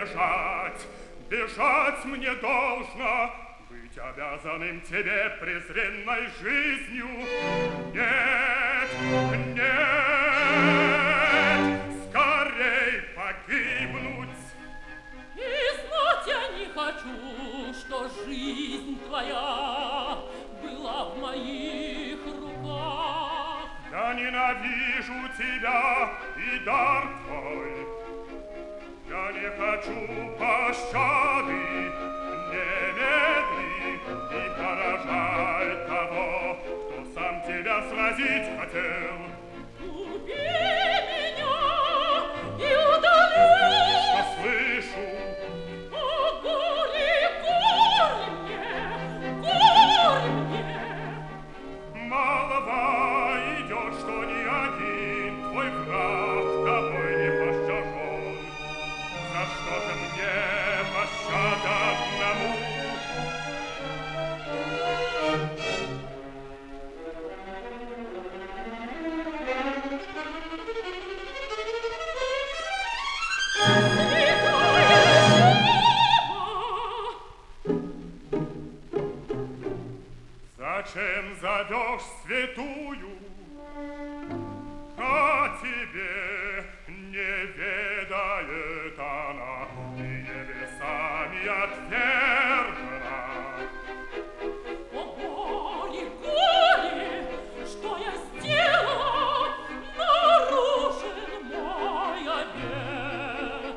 бежать, бежать мне должно, быть обязанным тебе презренной жизнью. Нет, нет, скорей погибнуть. И знать я не хочу, что жизнь твоя была в моих руках. Я ненавижу тебя и дар твой. Я не хочу пощады, не медли и поражай того, кто сам тебя сразить хотел. Убей меня и удали. Что слышу? О, горе, горе мне! Молва идет, что ни один твой враг тобой не пощажен. За что же мне пощада одному? Зачем зовешь святую? А тебе не ведает она, и небесами отвержена. О, горе, горе, что я сделала, нарушен мой обет.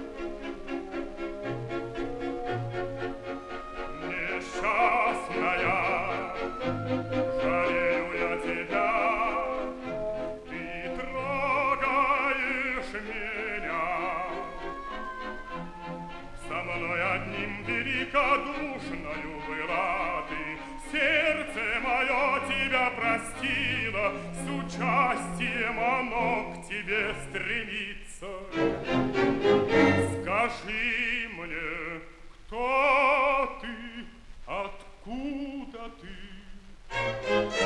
Несчастная, жалею я тебя, ты трогаешь меня. Со мной одним великодушною была ты, сердце мое тебя простило, с участием оно к тебе стремится. Скажи мне, кто ты, откуда ты?